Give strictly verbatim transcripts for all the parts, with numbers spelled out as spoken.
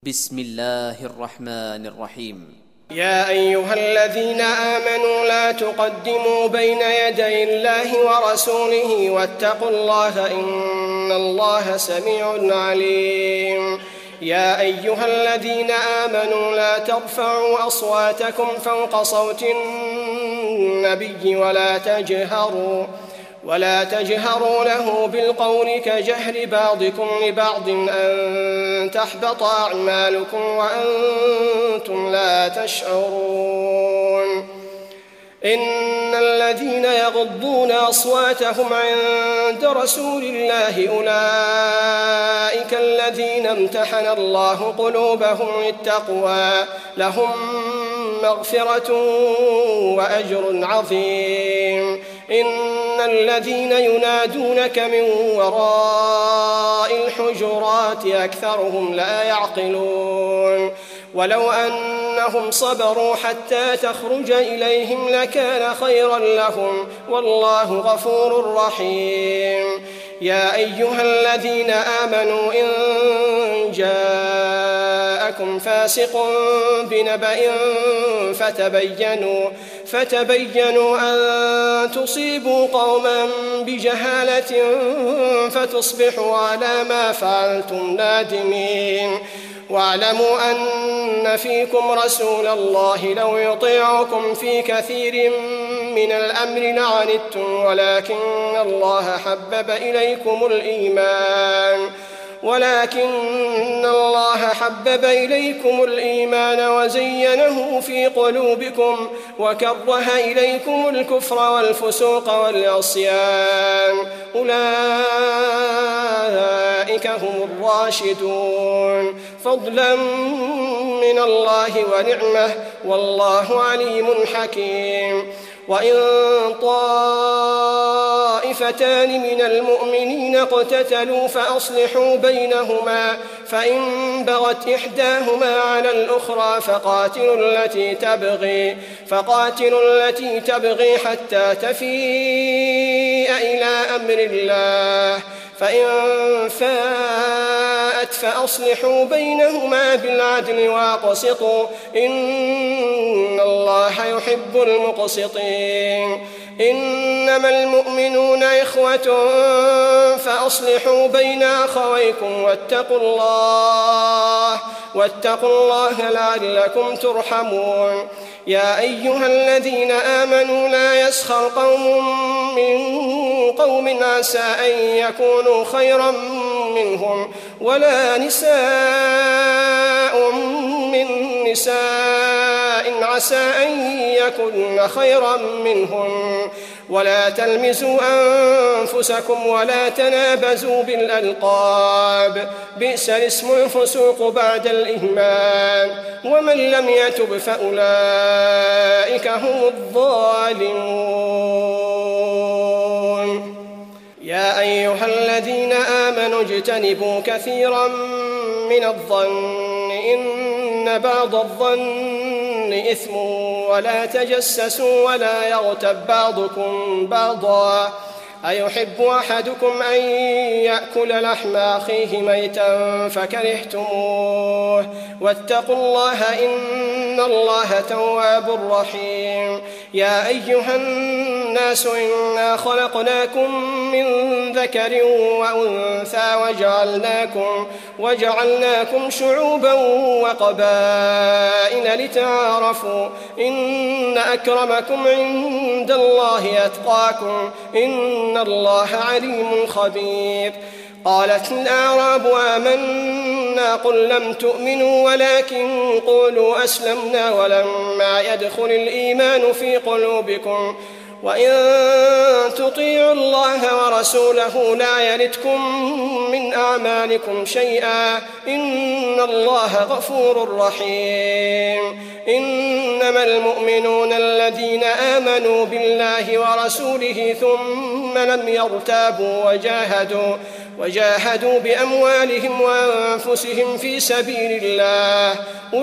بسم الله الرحمن الرحيم. يا أيها الذين آمنوا لا تقدموا بين يدي الله ورسوله واتقوا الله إن الله سميع عليم. يا أيها الذين آمنوا لا ترفعوا أصواتكم فوق صوت النبي ولا تجهروا ولا تجهروا له بالقول كجهر بعضكم لبعض أن تحبط أعمالكم وأنتم لا تشعرون. إن الذين يغضون أصواتهم عند رسول الله أولئك الذين امتحن الله قلوبهم للتقوى لهم مغفرة وأجر عظيم. إن الذين ينادونك من وراء الحجرات أكثرهم لا يعقلون. ولو أنهم صبروا حتى تخرج إليهم لكان خيرا لهم والله غفور رحيم. يا أيها الذين آمنوا إن جاءكم فاسق بنبأ فتبينوا فتبينوا أن تصيبوا قوما بجهالة فتصبحوا على ما فعلتم نادمين. واعلموا أن فيكم رسول الله لو يطيعكم في كثير من الأمر لعنتم ولكن الله حبب إليكم الإيمان ولكن الله حبب إليكم الإيمان وزينه في قلوبكم وكره إليكم الكفر والفسوق والعصيان أولئك هم الراشدون فضلا من الله ونعمه والله عليم حكيم. وإن طائفتان من المؤمنين اقتتلوا فأصلحوا بينهما فإن بغت إحداهما على الأخرى فقاتلوا التي تبغي فقاتلوا التي تبغي حتى تفيء إلى أمر الله فإن فاءت فأصلحوا بينهما بالعدل واقسطوا إن الله يحب المقسطين. إنما المؤمنون إخوة فأصلحوا بين أخويكم واتقوا الله واتقوا الله لعلكم ترحمون. يا أيها الذين آمنوا لا يسخر قوم من قوم عسى أن يكونوا خيرا منهم ولا نساء من نساء عسى أن يكن خيرا منهم ولا تلمزوا أنفسكم ولا تنابزوا بالألقاب بئس الاسم الفسوق بعد الإيمان ومن لم يتب فأولئك هم الظالمون. يا أيها الذين آمنوا اجتنبوا كثيرا من الظن إن بعض الظن إثم ولا تجسسوا ولا يغتب بعضكم بعضا أيحب أحدكم أن يأكل لحم أخيه ميتا فكرهتموه واتقوا الله إن الله تواب رحيم. يا أيها الناس إنا خلقناكم من ذكر وأنثى وجعلناكم, وجعلناكم شعوبا وقبائل لتعارفوا إن أكرمكم عند الله أتقاكم إن الله عليم خبير. قالت الأعراب آمنا قل لم تؤمنوا ولكن قولوا أسلمنا ولما يدخل الإيمان في قلوبكم وإن تطيعوا الله ورسوله لا يلتكم من أعمالكم شيئا إن الله غفور رحيم. إنما المؤمنون الذين آمنوا بالله ورسوله ثم لم يرتابوا وجاهدوا وجاهدوا بأموالهم وأنفسهم في سبيل الله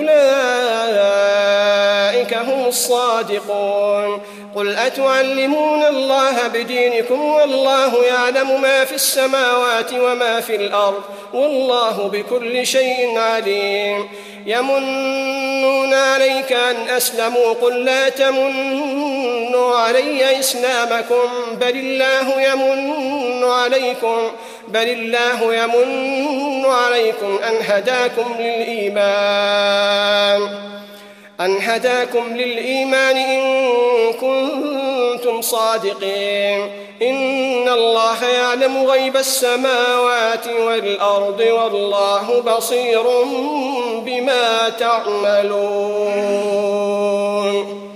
أولئك هم الصادقون. قل أتعلمون الله بدينكم والله يعلم ما في السماوات وما في الأرض والله بكل شيء عليم. يمنون عليك أن أسلموا قل لا تمنوا علي إسلامكم بل الله يمن عليكم بل الله يمن عليكم أن هداكم للإيمان أن هداكم للإيمان إن كنتم صادقين. إن الله يعلم غيب السماوات والأرض والله بصير بما تعملون.